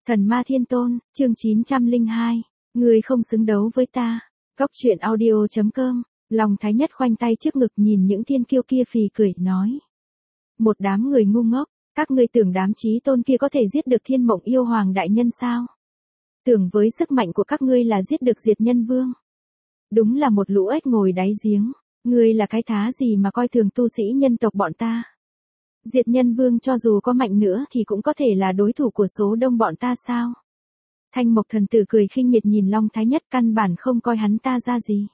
Thần Ma Thiên Tôn, chương 902. Ngươi không xứng đấu với ta. Góc truyện audio.com. Long Thái Nhất khoanh tay trước ngực nhìn những thiên kiêu kia phì cười, nói. Một đám người ngu ngốc, các ngươi tưởng đám chí tôn kia có thể giết được Thiên Mộng Yêu Hoàng đại nhân sao? Tưởng với sức mạnh của các ngươi là giết được Diệt Nhân Vương. Đúng là một lũ ếch ngồi đáy giếng, ngươi là cái thá gì mà coi thường tu sĩ nhân tộc bọn ta? Diệt Nhân Vương cho dù có mạnh nữa thì cũng có thể là đối thủ của số đông bọn ta sao? Thanh Mộc Thần Tử cười khinh miệt nhìn Long Thái Nhất, căn bản không coi hắn ta ra gì.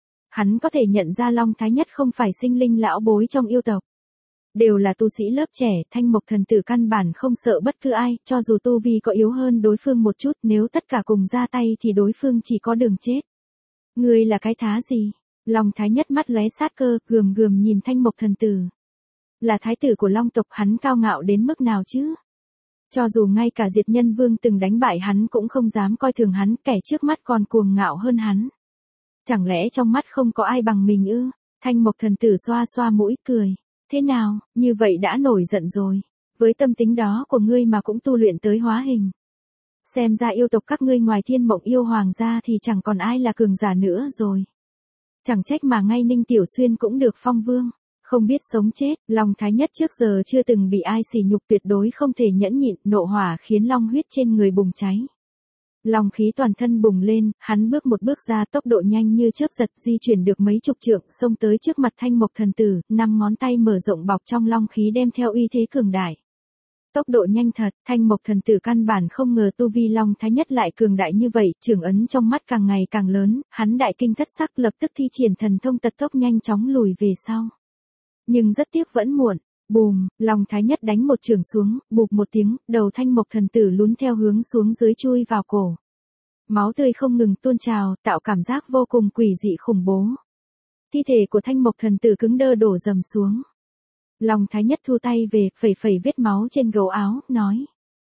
Hắn có thể nhận ra Long Thái Nhất không phải sinh linh lão bối trong yêu tộc. Đều là tu sĩ lớp trẻ, Thanh Mộc Thần Tử căn bản không sợ bất cứ ai, cho dù tu vi có yếu hơn đối phương một chút, nếu tất cả cùng ra tay thì đối phương chỉ có đường chết. Ngươi là cái thá gì? Long Thái Nhất mắt lóe sát cơ, gườm gườm nhìn Thanh Mộc Thần Tử. Là thái tử của Long tộc, hắn cao ngạo đến mức nào chứ? Cho dù ngay cả Diệt Nhân Vương từng đánh bại hắn cũng không dám coi thường hắn, kẻ trước mắt còn cuồng ngạo hơn hắn. Chẳng lẽ trong mắt không có ai bằng mình ư? Thanh Mộc Thần Tử xoa xoa mũi cười. Thế nào, như vậy đã nổi giận rồi. Với tâm tính đó của ngươi mà cũng tu luyện tới hóa hình. Xem ra yêu tộc các ngươi ngoài Thiên Mộng Yêu Hoàng ra thì chẳng còn ai là cường giả nữa rồi. Chẳng trách mà ngay Ninh Tiểu Xuyên cũng được phong vương. Không biết sống chết, Long Thái Nhất trước giờ chưa từng bị ai sỉ nhục, tuyệt đối không thể nhẫn nhịn, nộ hỏa khiến long huyết trên người bùng cháy. Long khí toàn thân bùng lên, hắn bước một bước ra, tốc độ nhanh như chớp giật, di chuyển được mấy chục trượng, xông tới trước mặt Thanh Mộc Thần Tử, 5 ngón tay mở rộng bọc trong long khí đem theo uy thế cường đại. Tốc độ nhanh thật, Thanh Mộc Thần Tử căn bản không ngờ tu vi Long Thái Nhất lại cường đại như vậy, trường ấn trong mắt càng ngày càng lớn, hắn đại kinh thất sắc, lập tức thi triển thần thông tật tốc nhanh chóng lùi về sau. Nhưng rất tiếc vẫn muộn. Bùm, Long Thái Nhất đánh một chưởng xuống, bụp một tiếng, đầu Thanh Mộc Thần Tử lún theo hướng xuống dưới chui vào cổ. Máu tươi không ngừng tuôn trào, tạo cảm giác vô cùng quỷ dị khủng bố. Thi thể của Thanh Mộc Thần Tử cứng đơ đổ dầm xuống. Long Thái Nhất thu tay về, phẩy phẩy vết máu trên gấu áo, nói.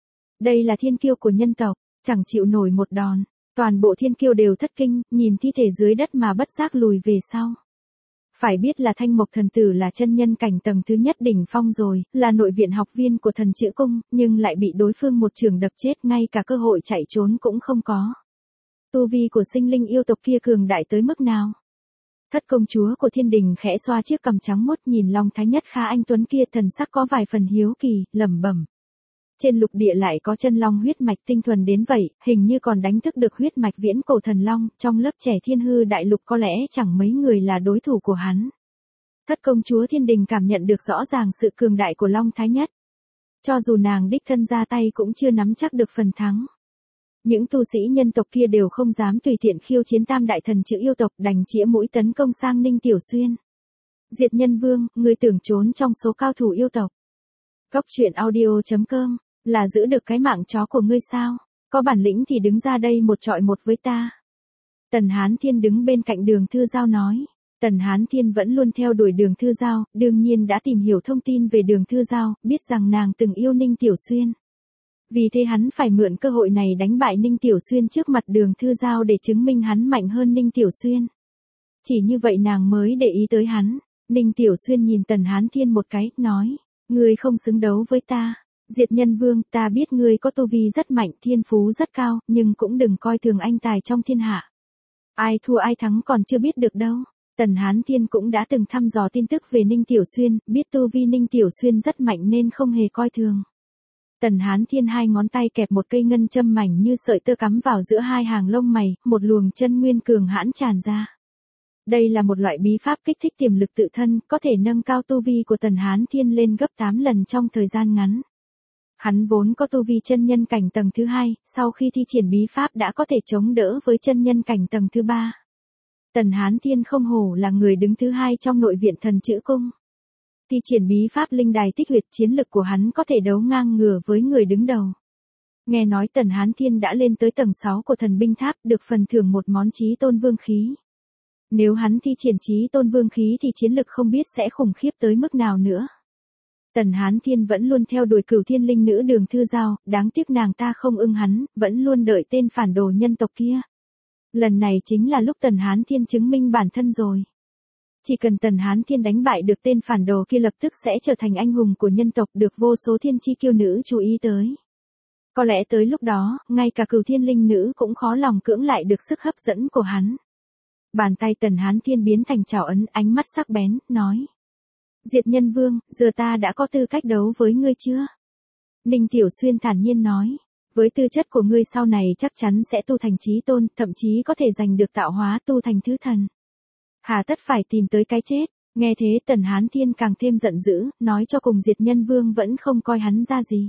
Đây là thiên kiêu của nhân tộc, chẳng chịu nổi một đòn. Toàn bộ thiên kiêu đều thất kinh, nhìn thi thể dưới đất mà bất giác lùi về sau. Phải biết là Thanh Mộc Thần Tử là chân nhân cảnh tầng thứ nhất đỉnh phong rồi, là nội viện học viên của Thần Chữ Cung, nhưng lại bị đối phương một chưởng đập chết, ngay cả cơ hội chạy trốn cũng không có. Tu vi của sinh linh yêu tộc kia cường đại tới mức nào? Thất công chúa của thiên đình khẽ xoa chiếc cằm trắng muốt nhìn Long Thái Nhất khá anh tuấn kia, thần sắc có vài phần hiếu kỳ, lẩm bẩm. Trên lục địa lại có chân long huyết mạch tinh thuần đến vậy, hình như còn đánh thức được huyết mạch viễn cổ thần long, trong lớp trẻ thiên hư đại lục có lẽ chẳng mấy người là đối thủ của hắn. Thất công chúa thiên đình cảm nhận được rõ ràng sự cường đại của Long Thái Nhất. Cho dù nàng đích thân ra tay cũng chưa nắm chắc được phần thắng. Những tu sĩ nhân tộc kia đều không dám tùy tiện khiêu chiến tam đại thần chữ yêu tộc, đành chĩa mũi tấn công sang Ninh Tiểu Xuyên. Diệt Nhân Vương, ngươi tưởng trốn trong số cao thủ yêu tộc. Góc truyện audio.com. Là giữ được cái mạng chó của ngươi sao? Có bản lĩnh thì đứng ra đây một trọi một với ta. Tần Hán Thiên đứng bên cạnh Đường Thư Giao nói. Tần Hán Thiên vẫn luôn theo đuổi Đường Thư Giao, đương nhiên đã tìm hiểu thông tin về Đường Thư Giao, biết rằng nàng từng yêu Ninh Tiểu Xuyên. Vì thế hắn phải mượn cơ hội này đánh bại Ninh Tiểu Xuyên trước mặt Đường Thư Giao để chứng minh hắn mạnh hơn Ninh Tiểu Xuyên. Chỉ như vậy nàng mới để ý tới hắn. Ninh Tiểu Xuyên nhìn Tần Hán Thiên một cái, nói. Ngươi không xứng đấu với ta. Diệt Nhân Vương, ta biết ngươi có tu vi rất mạnh, thiên phú rất cao, nhưng cũng đừng coi thường anh tài trong thiên hạ. Ai thua ai thắng còn chưa biết được đâu. Tần Hán Thiên cũng đã từng thăm dò tin tức về Ninh Tiểu Xuyên, biết tu vi Ninh Tiểu Xuyên rất mạnh nên không hề coi thường. Tần Hán Thiên hai ngón tay kẹp một cây ngân châm mảnh như sợi tơ cắm vào giữa hai hàng lông mày, một luồng chân nguyên cường hãn tràn ra. Đây là một loại bí pháp kích thích tiềm lực tự thân, có thể nâng cao tu vi của Tần Hán Thiên lên gấp 8 lần trong thời gian ngắn. Hắn vốn có tu vi chân nhân cảnh tầng thứ 2, sau khi thi triển bí pháp đã có thể chống đỡ với chân nhân cảnh tầng thứ 3. Tần Hán Thiên không hổ là người đứng thứ 2 trong nội viện Thần Chữ Cung. Thi triển bí pháp linh đài tích huyệt, chiến lực của hắn có thể đấu ngang ngửa với người đứng đầu. Nghe nói Tần Hán Thiên đã lên tới tầng 6 của thần binh tháp, được phần thưởng một món chí tôn vương khí. Nếu hắn thi triển chí tôn vương khí thì chiến lực không biết sẽ khủng khiếp tới mức nào nữa. Tần Hán Thiên vẫn luôn theo đuổi Cửu Thiên Linh Nữ Đường Thư Giao, đáng tiếc nàng ta không ưng hắn, vẫn luôn đợi tên phản đồ nhân tộc kia. Lần này chính là lúc Tần Hán Thiên chứng minh bản thân rồi. Chỉ cần Tần Hán Thiên đánh bại được tên phản đồ kia lập tức sẽ trở thành anh hùng của nhân tộc, được vô số thiên chi kiêu nữ chú ý tới. Có lẽ tới lúc đó, ngay cả Cửu Thiên Linh Nữ cũng khó lòng cưỡng lại được sức hấp dẫn của hắn. Bàn tay Tần Hán Thiên biến thành trảo ấn, ánh mắt sắc bén, nói. Diệt Nhân Vương, giờ ta đã có tư cách đấu với ngươi chưa? Ninh Tiểu Xuyên thản nhiên nói. Với tư chất của ngươi sau này chắc chắn sẽ tu thành chí tôn, thậm chí có thể giành được tạo hóa tu thành thứ thần. Hà tất phải tìm tới cái chết. Nghe thế Tần Hán Thiên càng thêm giận dữ, nói cho cùng Diệt Nhân Vương vẫn không coi hắn ra gì.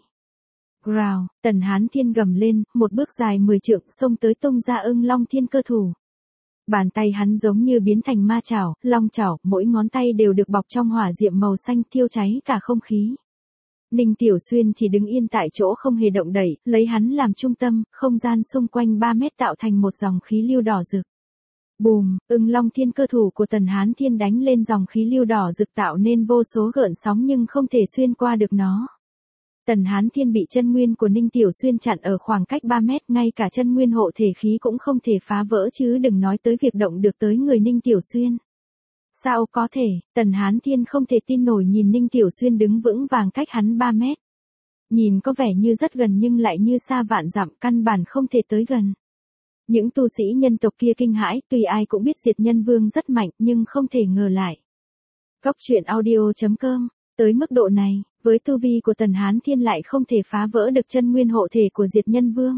Rào, Tần Hán Thiên gầm lên, một bước dài 10 trượng xông tới tung ra Ưng Long Thiên Cơ Thủ. Bàn tay hắn giống như biến thành ma chảo, long chảo, mỗi ngón tay đều được bọc trong hỏa diệm màu xanh thiêu cháy cả không khí. Ninh Tiểu Xuyên chỉ đứng yên tại chỗ không hề động đẩy, lấy hắn làm trung tâm, không gian xung quanh 3 mét tạo thành một dòng khí lưu đỏ rực. Bùm, Ưng Long Thiên Cơ Thủ của Tần Hán Thiên đánh lên dòng khí lưu đỏ rực tạo nên vô số gợn sóng nhưng không thể xuyên qua được nó. Tần Hán Thiên bị chân nguyên của Ninh Tiểu Xuyên chặn ở khoảng cách 3 mét, ngay cả chân nguyên hộ thể khí cũng không thể phá vỡ chứ đừng nói tới việc động được tới người Ninh Tiểu Xuyên. Sao có thể, Tần Hán Thiên không thể tin nổi nhìn Ninh Tiểu Xuyên đứng vững vàng cách hắn 3 mét. Nhìn có vẻ như rất gần nhưng lại như xa vạn dặm, căn bản không thể tới gần. Những tu sĩ nhân tộc kia kinh hãi, tuy ai cũng biết Diệt Nhân Vương rất mạnh nhưng không thể ngờ lại. Góc truyện audio.com, tới mức độ này, với tu vi của Tần Hán Thiên lại không thể phá vỡ được chân nguyên hộ thể của Diệt Nhân Vương.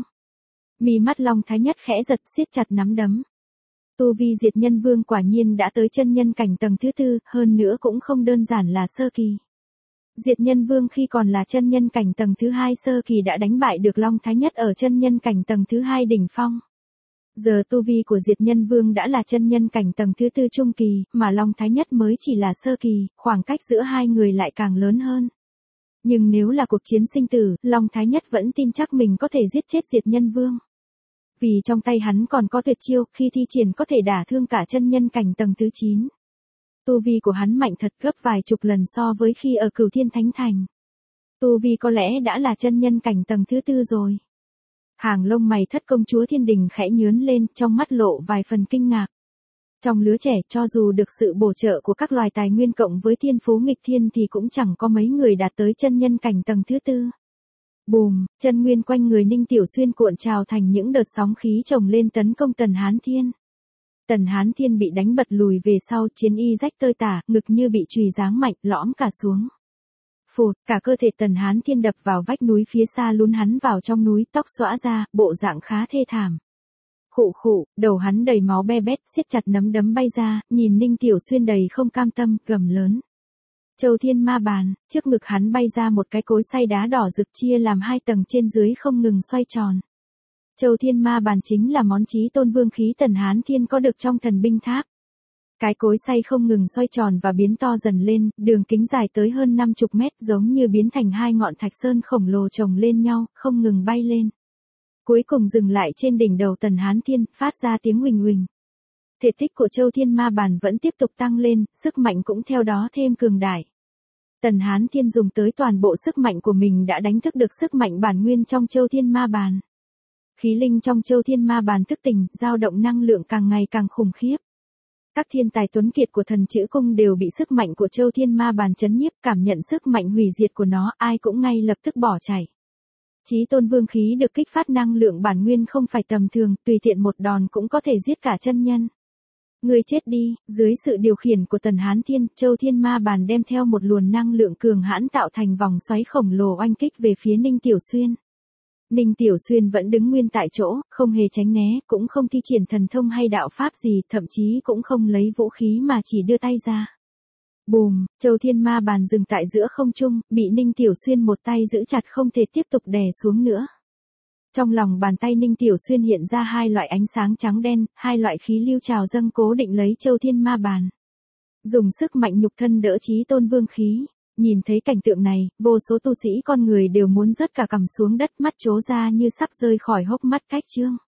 Mí mắt Long Thái Nhất khẽ giật, siết chặt nắm đấm. Tu vi Diệt Nhân Vương quả nhiên đã tới chân nhân cảnh tầng thứ 4, hơn nữa cũng không đơn giản là sơ kỳ. Diệt Nhân Vương khi còn là chân nhân cảnh tầng thứ 2 sơ kỳ đã đánh bại được Long Thái Nhất ở chân nhân cảnh tầng thứ 2 đỉnh phong. Giờ tu vi của Diệt Nhân Vương đã là chân nhân cảnh tầng thứ 4 trung kỳ, mà Long Thái Nhất mới chỉ là sơ kỳ, khoảng cách giữa hai người lại càng lớn hơn. Nhưng nếu là cuộc chiến sinh tử, Long Thái Nhất vẫn tin chắc mình có thể giết chết Diệt Nhân Vương. Vì trong tay hắn còn có tuyệt chiêu, khi thi triển có thể đả thương cả chân nhân cảnh tầng thứ 9. Tu vi của hắn mạnh thật gấp vài chục lần so với khi ở Cửu Thiên Thánh Thành. Tu vi có lẽ đã là chân nhân cảnh tầng thứ 4 rồi. Hàng lông mày Thất công chúa Thiên Đình khẽ nhướng lên, trong mắt lộ vài phần kinh ngạc. Trong lứa trẻ cho dù được sự bổ trợ của các loài tài nguyên cộng với thiên phú nghịch thiên thì cũng chẳng có mấy người đạt tới chân nhân cảnh tầng thứ 4. Bùm, chân nguyên quanh người Ninh Tiểu Xuyên cuộn trào thành những đợt sóng khí chồng lên tấn công Tần Hán Thiên. Tần Hán Thiên bị đánh bật lùi về sau, chiến y rách tơi tả, ngực như bị chùy giáng mạnh, lõm cả xuống. Phụt, cả cơ thể Tần Hán Thiên đập vào vách núi phía xa lún hắn vào trong núi, tóc xõa ra, bộ dạng khá thê thảm. Khụ khụ, đầu hắn đầy máu be bét, siết chặt nắm đấm bay ra, nhìn Ninh Tiểu Xuyên đầy không cam tâm, gầm lớn. Châu Thiên Ma Bàn, trước ngực hắn bay ra một cái cối xay đá đỏ rực chia làm 2 tầng trên dưới không ngừng xoay tròn. Châu Thiên Ma Bàn chính là món chí tôn vương khí Tần Hán Thiên có được trong thần binh tháp. Cái cối xay không ngừng xoay tròn và biến to dần lên, đường kính dài tới hơn 50 mét giống như biến thành 2 ngọn thạch sơn khổng lồ chồng lên nhau, không ngừng bay lên. Cuối cùng dừng lại trên đỉnh đầu Tần Hán Thiên, phát ra tiếng huỳnh huỳnh. Thể tích của Châu Thiên Ma Bàn vẫn tiếp tục tăng lên, sức mạnh cũng theo đó thêm cường đại. Tần Hán Thiên dùng tới toàn bộ sức mạnh của mình đã đánh thức được sức mạnh bản nguyên trong Châu Thiên Ma Bàn. Khí linh trong Châu Thiên Ma Bàn thức tỉnh, dao động năng lượng càng ngày càng khủng khiếp. Các thiên tài tuấn kiệt của Thần Chữ Cung đều bị sức mạnh của Châu Thiên Ma Bàn chấn nhiếp, cảm nhận sức mạnh hủy diệt của nó, ai cũng ngay lập tức bỏ chạy. Chí tôn vương khí được kích phát năng lượng bản nguyên không phải tầm thường, tùy tiện một đòn cũng có thể giết cả chân nhân. Người chết đi, dưới sự điều khiển của Tần Hán Thiên, Châu Thiên Ma Bàn đem theo một luồng năng lượng cường hãn tạo thành vòng xoáy khổng lồ oanh kích về phía Ninh Tiểu Xuyên. Ninh Tiểu Xuyên vẫn đứng nguyên tại chỗ, không hề tránh né, cũng không thi triển thần thông hay đạo pháp gì, thậm chí cũng không lấy vũ khí mà chỉ đưa tay ra. Bùm, Châu Thiên Ma Bàn dừng tại giữa không trung, bị Ninh Tiểu Xuyên một tay giữ chặt không thể tiếp tục đè xuống nữa. Trong lòng bàn tay Ninh Tiểu Xuyên hiện ra 2 loại ánh sáng trắng đen, 2 loại khí lưu trào dâng cố định lấy Châu Thiên Ma Bàn. Dùng sức mạnh nhục thân đỡ chí tôn vương khí. Nhìn thấy cảnh tượng này, vô số tu sĩ con người đều muốn rớt cả cằm xuống đất, mắt trố ra như sắp rơi khỏi hốc mắt cách trương.